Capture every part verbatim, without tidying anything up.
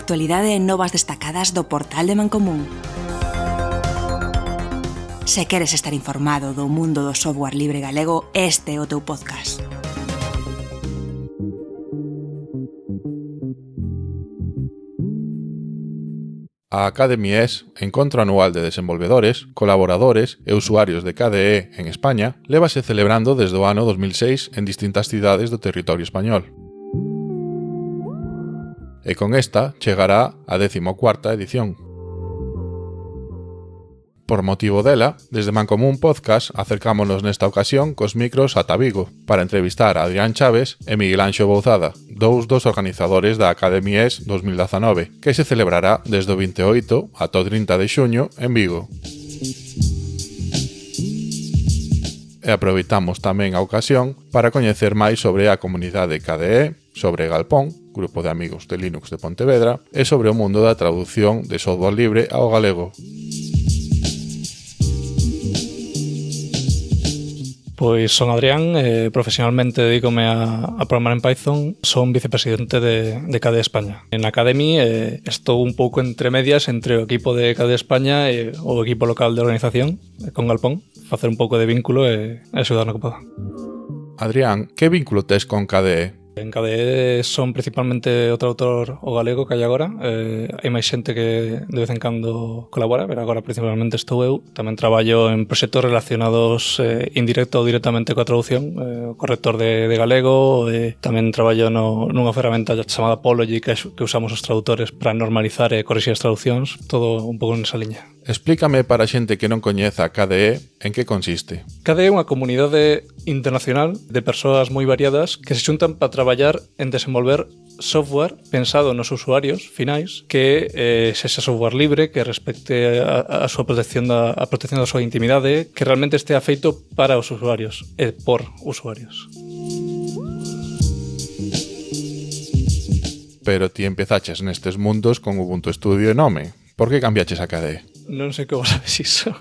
actualidade e novas destacadas do portal de Mancomún. Se queres estar informado do mundo do software libre galego, este é o teu podcast. A Academy S, encontro anual de desenvolvedores, colaboradores e usuarios de K D E en España, lévase celebrando desde o ano dos mil seis en distintas cidades do territorio español. E con esta chegará a décimo cuarta edición. Por motivo dela, desde Mancomún Podcast acercámonos nesta ocasión cos micros ata Vigo para entrevistar a Adrián Chaves e Miguel Anxo Bouzada, dous dos organizadores da Academy S dos mil dezanove, que se celebrará desde o vinte e oito ata o trinta de xuño en Vigo. E aproveitamos tamén a ocasión para coñecer máis sobre a comunidade K D E, sobre Galpón, grupo de amigos de Linux de Pontevedra, e sobre o mundo da traducción de software libre ao galego. Pois son Adrián, eh, profesionalmente dedícome a, a programar en Python, son vicepresidente de, de K D E España. En Academy eh, estou un pouco entre medias entre o equipo de K D E España e o equipo local de organización, con Galpón, facer un pouco de vínculo e axudar no que poda. Adrián, que vínculo tes con K D E? En K D E son principalmente o traductor o galego que hai agora. Eh, hai máis xente que de vez en cando colabora, pero agora principalmente estou eu. Tamén traballo en proxectos relacionados eh, indirecto ou directamente coa traducción, eh, o corrector de, de galego. Eh, tamén traballo no, nunha ferramenta chamada Apology que, que usamos os traductores para normalizar e corrixir as traduccións. Todo un pouco nesa liña. Explícame para a xente que non coñeza K D E en que consiste. K D E é unha comunidade internacional de persoas moi variadas que se xuntan para traballar en desenvolver software pensado nos usuarios finais que eh, sexa software libre, que respecte a, a súa protección da, a protección da súa intimidade, que realmente estea feito para os usuarios e por usuarios. Pero ti empezaches nestes mundos con Ubuntu Studio e Nome. Por que cambiaches a K D E? Non sei como sabes iso.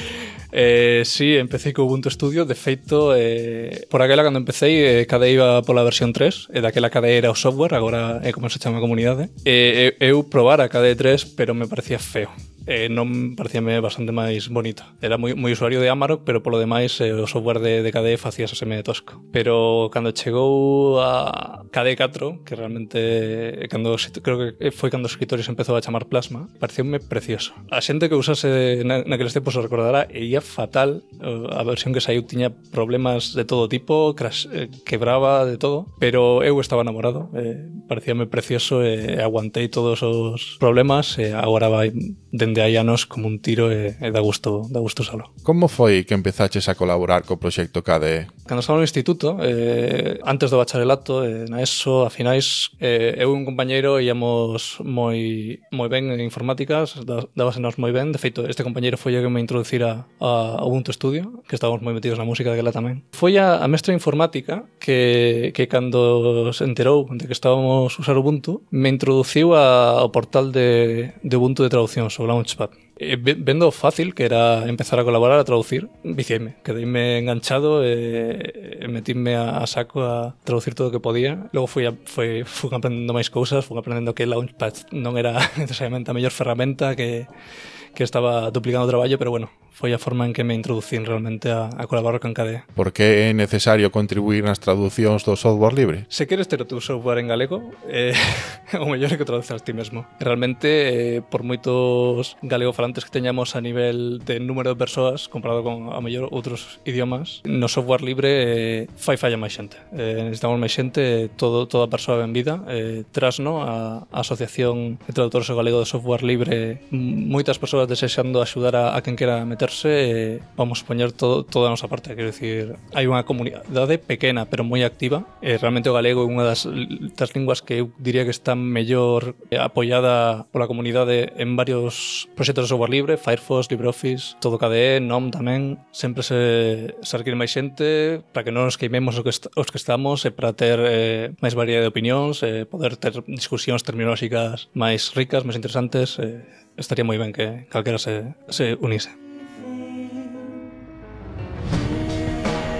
Eh, sí, empecé co Ubuntu Studio. De feito, eh, por aquela cando empecé, eh, K D E iba pola versión tres, e daquela K D E era o software, agora é como se chama a comunidade. E eu probar a K D E tres, pero me parecía feo. Eh, non parecíame bastante máis bonito. Era moi, moi usuario de Amarok, pero polo demais eh, o software de, de K D E facíase medio tosco. Pero cando chegou a K D E catro, que realmente cando, creo que foi cando os escritorios empezou a chamar Plasma, pareceume precioso. A xente que usase na, naqueles tempos o recordará, e ia fatal. A versión que saiu tiña problemas de todo tipo, crash, eh, quebraba de todo, pero eu estaba enamorado. Eh, parecíame precioso e aguantei todos os problemas e agora vai dende hai anos como un tiro e, e dá gusto, dá gusto usalo. Como foi que empezaches a colaborar co proxecto K D E? Cando estaba no instituto, eh, antes do bacharelato, eh, na ESO, a finais, eh, eu e un compañeiro íamos moi moi ben en informáticas, dábasenos moi ben. De feito, este compañeiro foi o que me introducira a Ubuntu Studio, que estábamos moi metidos na música daquela tamén. Foi a, a mestra informática que, que cando se enterou de que estábamos a usar Ubuntu, me introduciu a, ao portal de, de Ubuntu de traducción, o Launchpad. E, vendo fácil que era empezar a colaborar, a traducir, viciéme, quedeime enganchado e, e metíme a, a saco a traducir todo o que podía. Logo fui, a, fui, fui aprendendo máis cousas, fui aprendendo que Launchpad non era necesariamente a mellor ferramenta, que que estaba duplicando o traballo, pero bueno, foi a forma en que me introducín realmente a, a colaborar con K D E. Por que é necesario contribuir nas traducións do software libre? Se queres ter o teu software en galego, eh, o mellor é que traduzas ti mesmo. Realmente, eh, por moitos galegofalantes que teñamos a nivel de número de persoas, comparado con a mellor outros idiomas, no software libre eh, fai falla máis xente. Eh, necesitamos máis xente, todo, toda persoa ben vida. Eh, Trasno, a, a Asociación de Traductores Galego de Software Libre, moitas persoas desexando axudar a, a quen quera meterse, eh, vamos poñer todo, toda a nosa parte. Quero dicir, hai unha comunidade pequena pero moi activa. Eh, realmente o galego é unha das, das linguas que eu diría que está mellor eh, apoiada pola comunidade en varios proxectos de software libre, Firefox, LibreOffice, todo K D E, Nom tamén. Sempre se, se require máis xente para que non nos queimemos os que, est os que estamos e para ter eh, máis variedade de opinións, eh, poder ter discusións terminolóxicas máis ricas, máis interesantes. Eh, estaría moi ben que calquera se, se unise.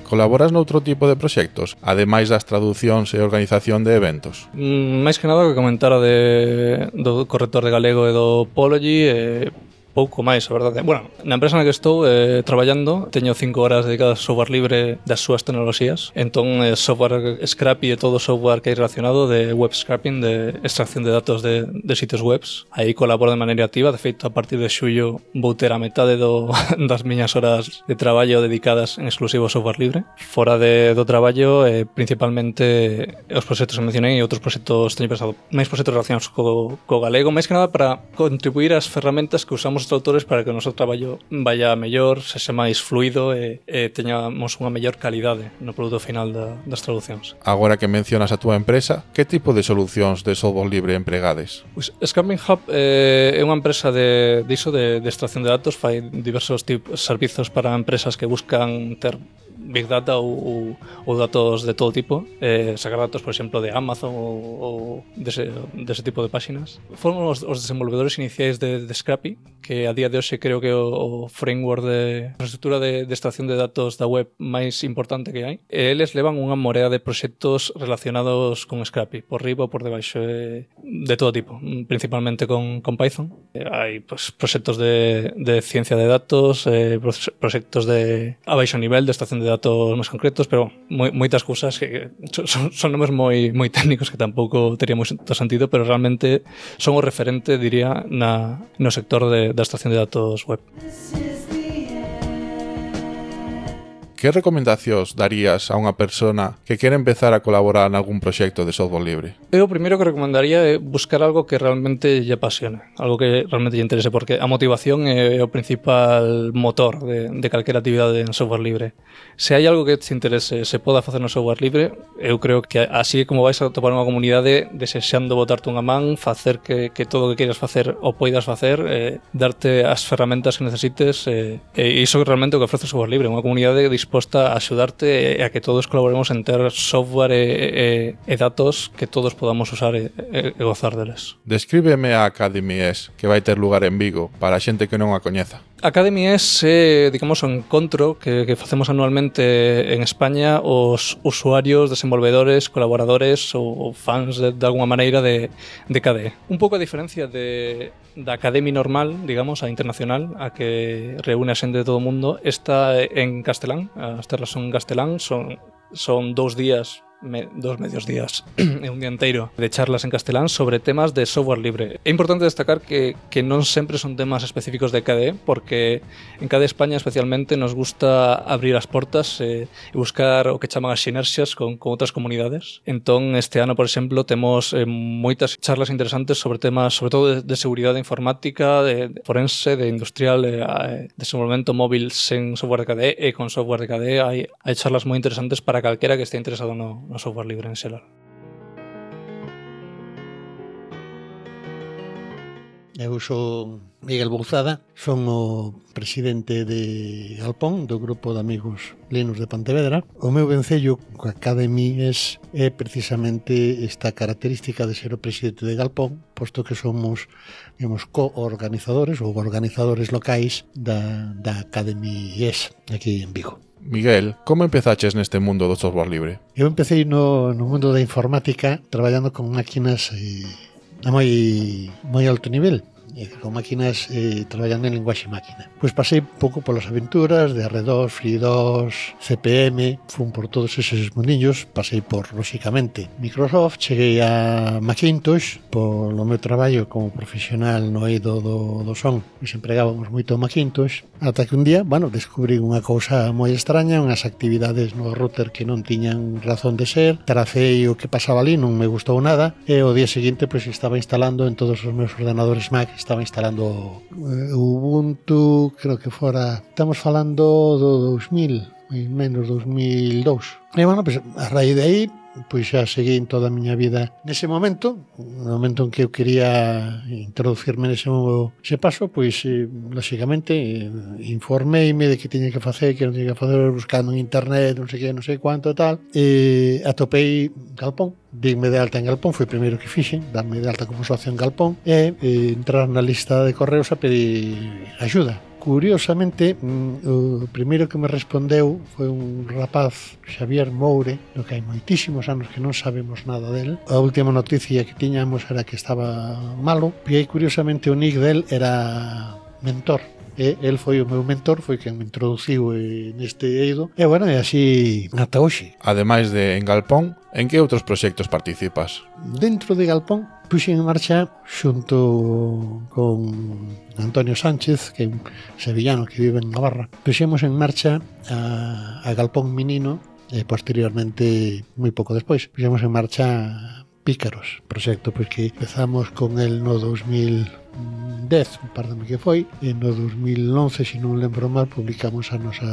Colaboras noutro tipo de proxectos, ademais das traducións e organización de eventos? Mm, máis que nada o que comentara de, do corrector de galego e do Pology, e pouco máis, a verdade. Bueno, na empresa na que estou eh, traballando, teño cinco horas dedicadas ao software libre das súas tecnoloxías. Entón, eh, software Scrappy e todo o software que hai relacionado de web scraping, de extracción de datos de, de sitios webs. Aí colaboro de maneira activa. De feito, a partir de xullo vou ter a metade do, das miñas horas de traballo dedicadas en exclusivo ao software libre. Fora de, do traballo, eh, principalmente os proxectos que mencionei e outros proxectos, teño pensado máis proxectos relacionados co, co galego, máis que nada para contribuir ás ferramentas que usamos os traductores para que o noso traballo vaya mellor, sexa máis fluido e, e teñamos unha mellor calidade no produto final da, das traduccións. Agora que mencionas a túa empresa, que tipo de solucións de software libre empregades? Pues, Scrapping Hub eh, é unha empresa de, de iso de, de extracción de datos, fai diversos tipos servizos para empresas que buscan ter Big Data ou, ou datos de todo tipo, eh, sacar datos, por exemplo, de Amazon ou, ou dese, dese tipo de páxinas. Foron os, os desenvolvedores iniciais de, de Scrappy, que a día de hoxe creo que o, o framework de infraestructura de, de extracción de datos da web máis importante que hai. E eles levan unha morea de proxectos relacionados con Scrappy, por riba ou por debaixo, eh, de todo tipo, principalmente con, con Python. Eh, hai pues, proxectos de, de ciencia de datos, eh, proxectos de a baixo nivel de extracción de datos máis concretos, pero moi, moitas cousas que son, son nomes moi, moi técnicos que tampouco tería moito sentido, pero realmente son o referente, diría, na, no sector de, da extracción de datos web. Que recomendacións darías a unha persona que quere empezar a colaborar en algún proxecto de software libre? Eu o primeiro que recomendaría é buscar algo que realmente lle apasione, algo que realmente lle interese, porque a motivación é o principal motor de, de calquera actividade en software libre. Se hai algo que te interese, se poda facer no software libre, eu creo que así como vais a topar unha comunidade desexando botarte unha man, facer que, que todo o que queiras facer o poidas facer, eh, darte as ferramentas que necesites, eh, e iso realmente o que ofrece o software libre, unha comunidade disposta a axudarte e a que todos colaboremos en ter software e, e, e datos que todos podamos usar e, e, e gozar deles. Descríbeme a Academy S, que vai ter lugar en Vigo, para a xente que non a coñeza. Academy S é, digamos, un encontro que, que facemos anualmente en España os usuarios, desenvolvedores, colaboradores ou, ou fans de, de alguma maneira de, de K D E. Un pouco a diferencia de, da Academy normal, digamos, a internacional, a que reúne a xente de todo o mundo, está en castelán, as terras son en castelán, son, son dous días Me, dos medios días e un día inteiro de charlas en castelán sobre temas de software libre. É importante destacar que, que non sempre son temas específicos de K D E, porque en K D E España especialmente nos gusta abrir as portas e, e buscar o que chaman as sinerxias con, con outras comunidades. Entón, este ano, por exemplo, temos eh, moitas charlas interesantes sobre temas, sobre todo de, de seguridade informática, de, de forense, de industrial, de, de desenvolvemento móvil sen software de K D E e con software de K D E. Hai, hai charlas moi interesantes para calquera que este interesado no no software libre en xeral. Eu sou Miguel Bouzada, son o presidente de Galpón, do grupo de amigos Linux de Pontevedra. O meu vencello co Academy S é precisamente esta característica de ser o presidente de Galpón, posto que somos, digamos, co-organizadores ou organizadores locais da, da Academy S aquí en Vigo. Miguel, como empezaches neste mundo do software libre? Eu empecé no, no mundo da informática traballando con máquinas eh, a moi, moi alto nivel, con máquinas eh, traballando en linguaxe máquina. Pois pasei pouco polas aventuras de erre dos, FreeDOS, C P M, fun por todos eses mundillos, pasei por, lóxicamente, Microsoft, cheguei a Macintosh, polo meu traballo como profesional no eido do, do son, pois empregábamos moito Macintosh, ata que un día, bueno, descubrí unha cousa moi extraña, unhas actividades no router que non tiñan razón de ser, tracei o que pasaba ali, non me gustou nada, e o día seguinte, pois, estaba instalando en todos os meus ordenadores Mac, estaba instalando uh, Ubuntu, creo que fora, estamos falando do dous mil, menos dous mil dous. E, bueno, pois, a raíz de aí, pois xa seguí en toda a miña vida nese momento, no momento en que eu quería introducirme nese, ese paso, pois, eh, lóxicamente, eh, informeime de que tiña que facer, que non tiña que facer, buscando en internet, non sei que, non sei cuánto, tal, e atopei Galpón, dime de alta en Galpón, foi o primeiro que fixen, darme de alta como socio en Galpón, e eh, entrar na lista de correos a pedir axuda. Curiosamente, o primeiro que me respondeu foi un rapaz, Xavier Moure, no que hai moitísimos anos que non sabemos nada del. A última noticia que tiñamos era que estaba malo, e aí curiosamente o nick del era Mentor. E el foi o meu mentor, foi quen me introduciu neste eido, e bueno, e así ata hoxe. Ademais de en Galpón, en que outros proxectos participas? Dentro de Galpón puxen en marcha xunto con Antonio Sánchez, que é un sevillano que vive en Navarra, puxemos en marcha a, a Galpón Menino e posteriormente, moi pouco despois, puxemos en marcha Pícaros, proxecto pois que empezamos con el no dos mil dez, pardame que foi, e no dos mil once, se non lembro mal, publicamos a nosa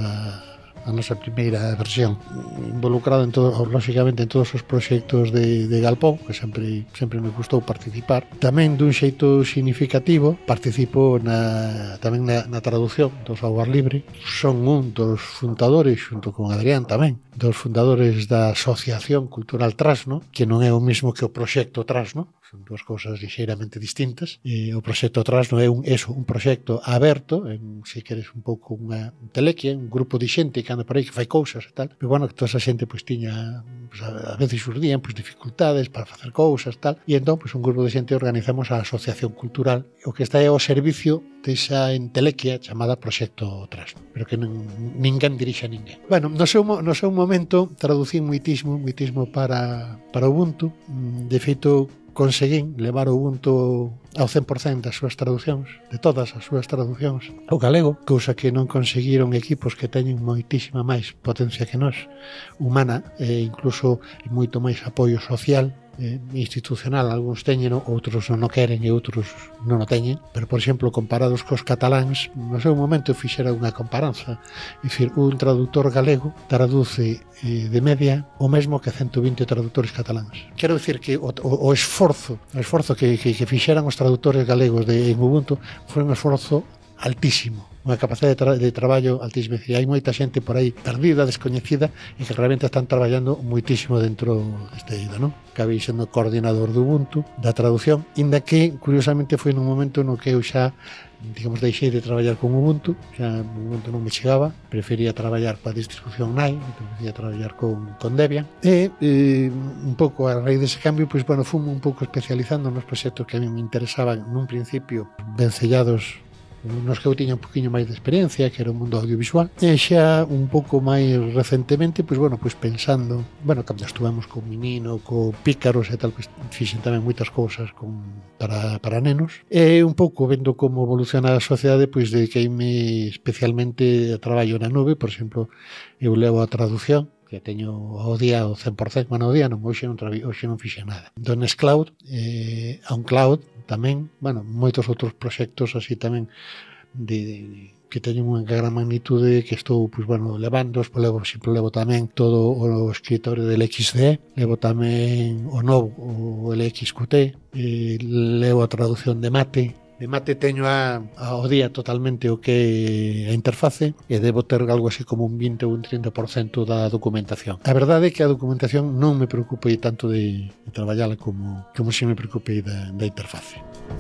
a nosa primeira versión, involucrado en todo, lógicamente en todos os proxectos de, de Galpón, que sempre sempre me gustou participar. Tamén dun xeito significativo participo na, tamén na, na traducción do software libre. Son un dos fundadores, xunto con Adrián tamén, dos fundadores da Asociación Cultural Trasno, que non é o mismo que o proxecto Trasno, son dúas cousas lixeiramente distintas. E o proxecto Trasno é un, eso, un proxecto aberto, en, se queres un pouco unha telequia, un grupo de xente que anda por aí que fai cousas e tal, pero bueno, que toda esa xente pois tiña, pois, a veces xurdían pois dificultades para facer cousas tal, e entón pois un grupo de xente organizamos a Asociación Cultural, o que está é ao servicio desa entelequia chamada Proxecto Trasno, pero que non, ninguén dirixe a ninguén. Bueno, no seu, no seu momento traducín moitismo, moitismo para, para Ubuntu. De feito, conseguín levar o Ubuntu ao cen por cento das súas traduccións, de todas as súas traducións, ao galego, cousa que non conseguiron equipos que teñen moitísima máis potencia que nós, humana, e incluso moito máis apoio social, eh, institucional. Algúns teñen, outros non o queren e outros non o teñen, pero, por exemplo, comparados cos cataláns, no seu momento fixera unha comparanza, é dicir, un traductor galego traduce eh, de media o mesmo que cento vinte tradutores cataláns. Quero dicir que o, o, o esforzo o esforzo que, que, que fixeran os tradutores galegos de, en Ubuntu foi un esforzo altísimo, unha capacidade de, tra de traballo altísima. Hai moita xente por aí perdida, descoñecida, e que realmente están traballando moitísimo dentro deste eido, non? Acabei sendo coordinador do Ubuntu, da traducción, inda que, curiosamente, foi nun momento no que eu xa, digamos, deixei de traballar con Ubuntu, xa Ubuntu non me chegaba, prefería traballar coa distribución Nai, prefería traballar con, con Debian, e eh, un pouco a raíz dese cambio, pois, bueno, fumo un pouco especializando nos proxectos que a mí me interesaban nun principio vencellados nos que eu tiña un poquinho máis de experiencia, que era o mundo audiovisual, e xa un pouco máis recentemente, pois bueno, pois pensando, bueno, cando estuvemos con Menino, co Pícaros e tal, pois fixen tamén moitas cousas con, para, para nenos, e un pouco vendo como evoluciona a sociedade, pois dediqueime especialmente a traballo na nube. Por exemplo, eu levo a traducción, que teño ao día o cen por cento, bueno, ao día non, hoxe non, hoxe non fixe nada. Do Nextcloud, eh, a un cloud, tamén, bueno, moitos outros proxectos así tamén de, de, que teñen unha gran magnitude que estou, pois, bueno, levando, pois, levo, sempre levo tamén todo o escritorio del X D, levo tamén o novo, o L X Q T, eh, levo a traducción de Mate. De Mate teño a, ao día totalmente o que é a interface, e debo ter algo así como un vinte ou un trinta por cento da documentación. A verdade é que a documentación non me preocupei tanto de, de traballala como, como se me preocupei da, da interface.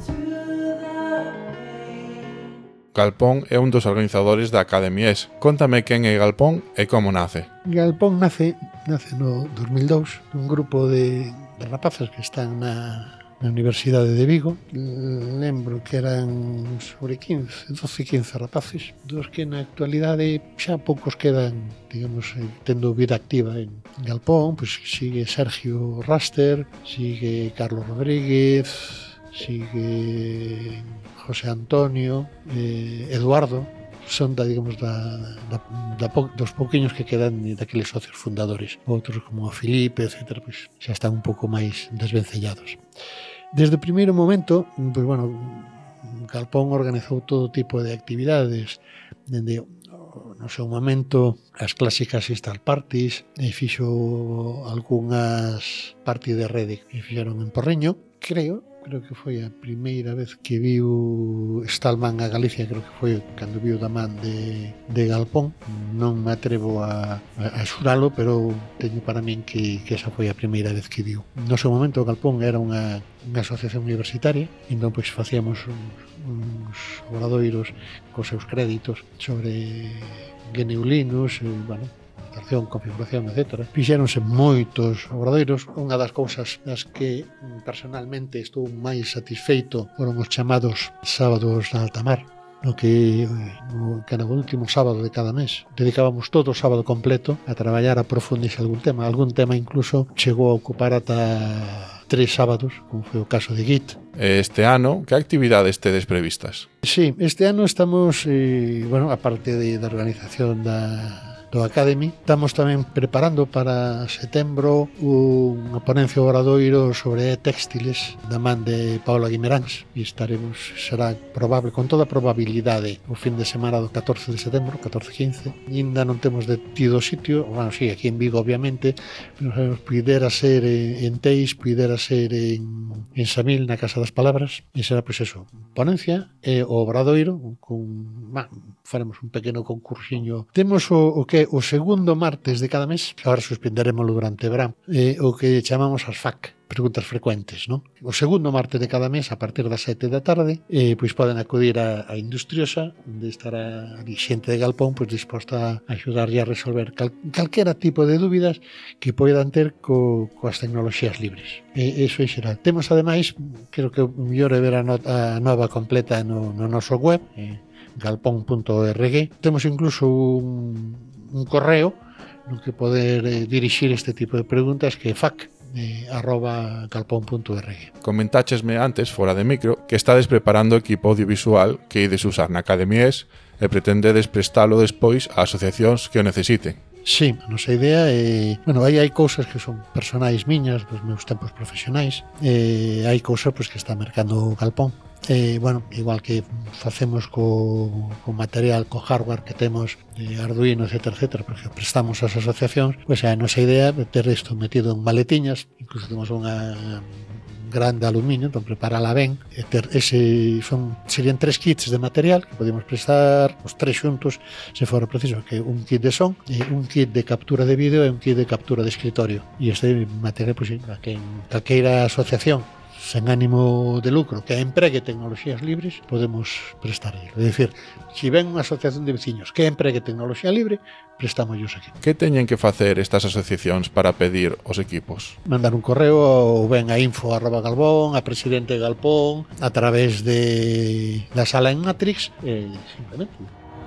Galpón é un dos organizadores da Academia E S. Contame quen é Galpón e como nace. Galpón nace, nace no dos mil dous, un grupo de, de rapazas que están na na Universidade de Vigo. Lembro que eran sobre quince, doce, quince rapaces, dos que na actualidade xa poucos quedan, digamos, tendo vida activa en Galpón. Pois sigue Sergio Raster, sigue Carlos Rodríguez, sigue José Antonio, eh, Eduardo. Son da, digamos, da, da, da po, dos pouquiños que quedan daqueles socios fundadores. Outros como a Filipe, etcétera, pois xa están un pouco máis desvencellados. Desde o primeiro momento, pois, bueno, Galpón organizou todo tipo de actividades, dende no seu momento as clásicas install parties, e fixo algunhas parties de rede que fixeron en Porriño, creo, creo que foi a primeira vez que viu Stallman a Galicia, creo que foi cando viu da man de, de Galpón. Non me atrevo a, a, a xuralo, pero teño para min que, que esa foi a primeira vez que viu. No seu momento Galpón era unha, unha asociación universitaria, entón pois facíamos uns, uns obradoiros cos seus créditos sobre G N U Linux, e, bueno, configuración, etcétera. Fixéronse moitos obradoiros. Unha das cousas das que personalmente estou máis satisfeito foron os chamados sábados na alta mar, no que, no, que no último sábado de cada mes dedicábamos todo o sábado completo a traballar a profundizar algún tema. Algún tema incluso chegou a ocupar ata tres sábados, como foi o caso de Git. Este ano, que actividades tedes previstas? Sí, este ano estamos, eh, bueno, a parte de, da organización da do Academy, estamos tamén preparando para setembro unha ponencia obradoiro sobre textiles da man de Paula Guimeráns, e estaremos, será probable, con toda probabilidade, o fin de semana do catorce de setembro, catorce quince. Ainda non temos detido sitio, bueno, sí, aquí en Vigo obviamente, pero sabemos, pudera ser en Teis, pudera ser en, en Samil, na Casa das Palabras, e será, pois eso, ponencia e o obradoiro, con, bah, faremos un pequeno concursiño. Temos o, o que o segundo martes de cada mes, agora suspenderemoslo durante o verán, eh, o que chamamos as F A Q, preguntas frecuentes, non? O segundo martes de cada mes, a partir das sete da tarde, eh, pois poden acudir a, a Industriosa, onde estará a xente de Galpón pois disposta a axudarlle a resolver cal, calquera tipo de dúbidas que poidan ter co, coas tecnoloxías libres. E iso é xeral. Temos, ademais, creo que o mellor é ver a, not, a nova completa no, no noso web, eh, galpón punto org. Temos incluso un, un correo no que poder eh, dirixir este tipo de preguntas, que é fac eh, arroba galpón punto org. Comentáchesme antes, fora de micro, que estades preparando equipo audiovisual que ides usar na Academia E S e pretendedes prestalo despois a asociacións que o necesiten. Sí, a nosa idea é... Bueno, aí hai cousas que son personais miñas dos meus tempos profesionais, e hai cousas pois, que está mercando o Galpón. Eh, bueno, igual que facemos co, co material, co hardware que temos de Arduino, etcétera, etcétera, porque prestamos as asociacións, pois é a nosa idea é ter isto metido en maletiñas, incluso temos unha grande aluminio, entón preparala ben, e ter ese, son, serían tres kits de material que podemos prestar os tres xuntos, se fora preciso, que un kit de son, e un kit de captura de vídeo e un kit de captura de escritorio. E este material, pois, a que en calqueira asociación sen ánimo de lucro que empregue tecnoloxías libres, podemos prestarlle. É dicir, se ven unha asociación de veciños que empregue tecnoloxía libre, prestámoslos aquí. Que teñen que facer estas asociacións para pedir os equipos? Mandar un correo ou ben a info arroba galpón, a presidente de Galpón, a través de da sala en Matrix, e simplemente.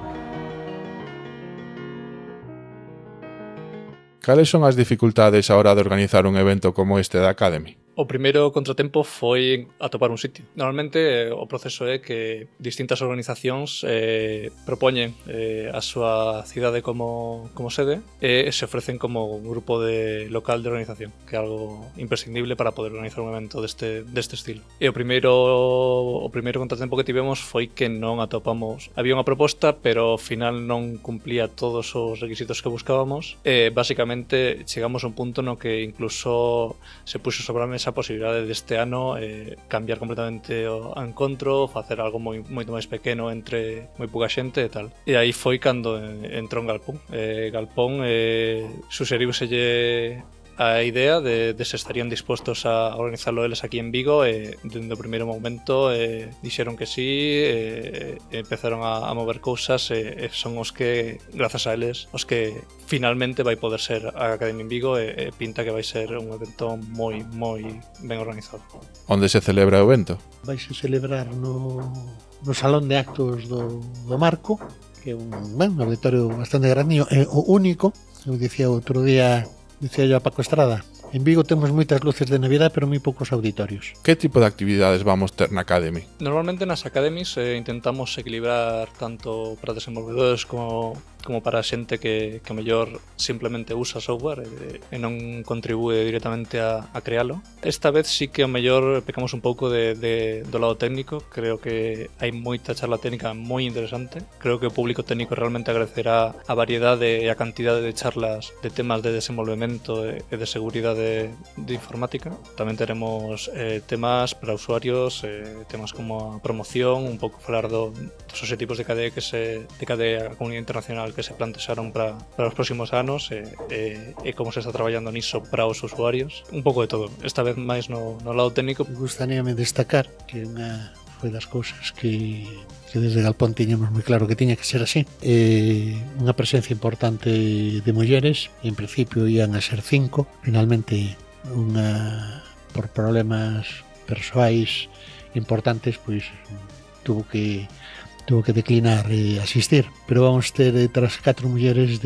Cales son as dificultades a hora de organizar un evento como este da Academy? O primeiro contratempo foi atopar un sitio. Normalmente eh, o proceso é que distintas organizacións eh, propoñen eh, a súa cidade como, como sede e se ofrecen como un grupo de local de organización, que é algo imprescindible para poder organizar un evento deste, deste estilo. E o primeiro o primeiro contratempo que tivemos foi que non atopamos. Había unha proposta, pero ao final non cumplía todos os requisitos que buscábamos e basicamente chegamos a un punto no que incluso se puxo sobre a mesa a posibilidade deste ano eh, cambiar completamente o encontro, facer algo moi, moito máis pequeno entre moi pouca xente e tal. E aí foi cando entrou en Galpón. Eh, Galpón eh, suxeriuselle a idea de, de se estarían dispostos a organizarlo eles aquí en Vigo e dende o primeiro momento eh, dixeron que sí, e, e empezaron a, a mover cousas e, e son os que, grazas a eles, os que finalmente vai poder ser a Academia en Vigo e, e pinta que vai ser un evento moi, moi ben organizado. Onde se celebra o evento? Vai se celebrar no, no Salón de Actos do, do Marco, que é un, ben, un auditorio bastante grande, é o único. Eu dicía outro día, dicía yo a Paco Estrada, en Vigo temos moitas luces de Navidad, pero moi poucos auditorios. Que tipo de actividades vamos ter na Academy? Normalmente nas Academies eh, intentamos equilibrar tanto para desenvolvedores como, como para xente que, que mellor simplemente usa software e, e non contribúe directamente a, a crealo. Esta vez sí que o mellor pecamos un pouco de, de, do lado técnico. Creo que hai moita charla técnica moi interesante. Creo que o público técnico realmente agradecerá a variedade e a cantidade de charlas de temas de desenvolvemento e de seguridade de, de informática. Tamén teremos eh, temas para usuarios, eh, temas como a promoción, un pouco falar do, dos objetivos de K D E que se de K D E a comunidade internacional que se plantexaron para, para os próximos anos e, e, e como se está traballando niso para os usuarios. Un pouco de todo, esta vez máis no, no lado técnico. Gustaríame destacar que unha foi das cousas que, que desde Galpón tiñamos moi claro que tiña que ser así. Eh, unha presencia importante de mulleres, en principio ian a ser cinco, finalmente unha por problemas persoais importantes pois tuvo que tuvo que declinar e asistir, pero vamos ter tras catro mulleres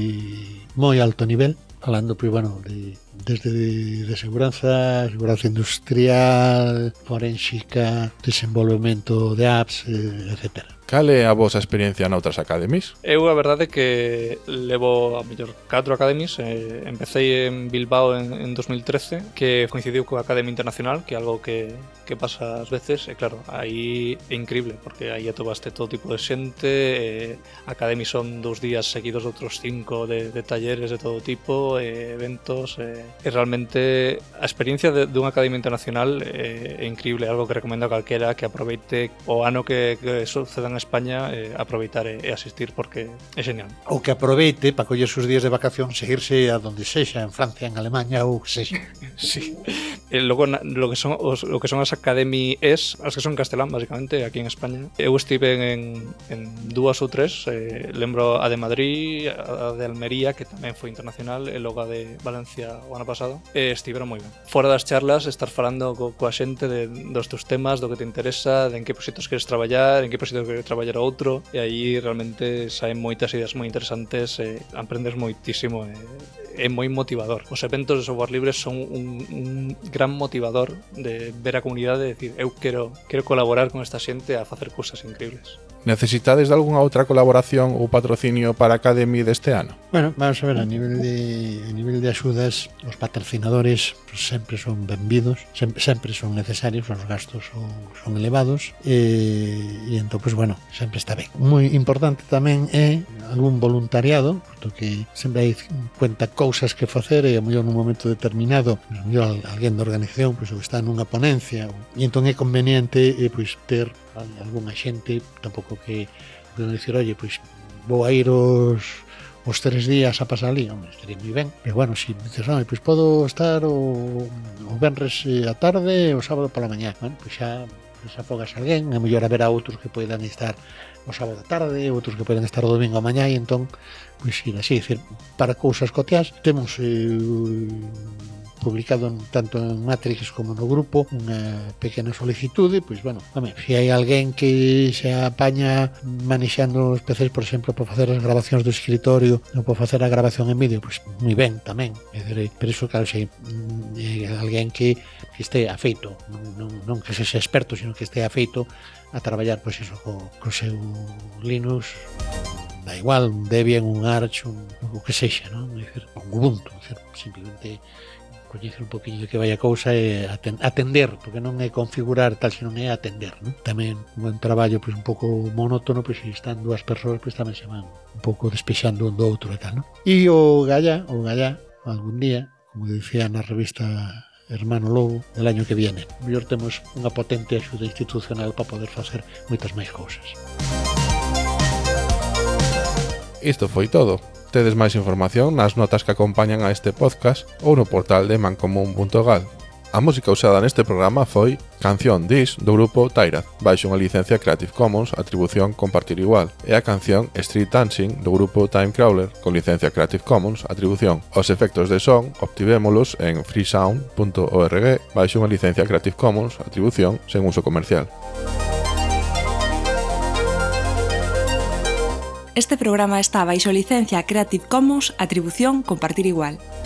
de moi alto nivel, falando pois bueno de desde de, de seguranza, seguranza industrial, forénsica, desenvolvemento de apps, eh, etcétera. Cal é a vosa experiencia noutras academies? Eu a verdade que levo a mellor catro academies. eh, Empecé en Bilbao en, en dos mil trece, que coincidiu coa Academia Internacional, que é algo que, que pasa ás veces, e claro, aí é increíble, porque aí atopaste todo tipo de xente. eh, Academies son dous días seguidos de outros cinco de, de talleres de todo tipo, eh, eventos, eh, e realmente a experiencia de, dunha Academia Internacional eh, é increíble, algo que recomendo a calquera que aproveite o ano que, que sucedan España, eh, aproveitar e, e asistir, porque é genial. Ou que aproveite para coller sus días de vacación, seguirse a donde sexa, en Francia, en Alemania ou que sexa. Sí. E logo na, lo que son os, lo que son as academies, as que son castelán basicamente aquí en España. Eu estive en, en dúas ou tres, eh, lembro a de Madrid, a de Almería, que tamén foi internacional, e logo a de Valencia o ano pasado, e estiveron moi ben. Fora das charlas, estar falando co, coa xente de, dos teus temas, do que te interesa, de en que proxectos queres traballar, en que proxectos queres traballar outro, e aí realmente saen moitas ideas moi interesantes, e aprendes moitísimo, e é moi motivador. Os eventos de software libre son un, un gran motivador de ver a comunidade e decir, eu quero, quero colaborar con esta xente a facer cousas increíbles. Necesitades de algunha outra colaboración ou patrocinio para a Academy deste ano? Bueno, vamos a ver, a nivel de a nivel de axudas, os patrocinadores pues, sempre son benvidos, sempre, sempre son necesarios, os gastos son, son elevados, e, e entón, pues, bueno, sempre está ben. Moi importante tamén é algún voluntariado, porque sempre hai cuenta cousas que facer e a mellor nun momento determinado, pues, a mellor alguén da organización pues, está nunha ponencia, e entón é conveniente eh, pues, ter algunha xente, tampouco que poden dicir, oye, pois vou a ir os, os tres días a pasar ali, hombre, estaría moi ben, pero bueno, si dices, ah, pois podo estar o, o venres a tarde o sábado pola mañá, bueno, pois xa xa fogas alguén, a mellor haberá outros que poidan estar o sábado a tarde, outros que poden estar o domingo a mañá, e entón, pois ir así, decir, para cousas coteas, temos eh, publicado tanto en Matrix como no grupo unha pequena solicitude, pois bueno, home, se hai alguén que se apaña manexando os P Cs, por exemplo, para facer as grabacións do escritorio ou para facer a grabación en vídeo, pois moi ben tamén, é dicir, pero iso claro, se hai alguén que, que este afeito, non, non, non que sexa experto, sino que este afeito a traballar, pois iso, co, co seu Linux, da igual, un Debian, un Arch, un, o que sexa, non? É dicir, un Ubuntu, é dicir, simplemente coñecer un poquinho de que vai a cousa e atender, porque non é configurar tal, senón é atender, non? Tamén un traballo pois un pouco monótono, pois se están dúas persoas, pois tamén se van un pouco despexando un do outro e tal, non? E o Gallá, o Gallá, algún día, como dicía na revista Hermano Lobo, del año que viene, mellor temos unha potente axuda institucional para poder facer moitas máis cousas. Isto foi todo. Tedes máis información nas notas que acompañan a este podcast ou no portal de mancomun punto gal. A música usada neste programa foi Canción Dis do grupo Tairaz, baixo unha licencia Creative Commons, atribución compartir igual, e a canción Street Dancing do grupo Timecrawler, con licencia Creative Commons, atribución. Os efectos de son obtivémolos en freesound punto org, baixo unha licencia Creative Commons, atribución sen uso comercial. Este programa está baixo licencia Creative Commons, atribución compartir igual.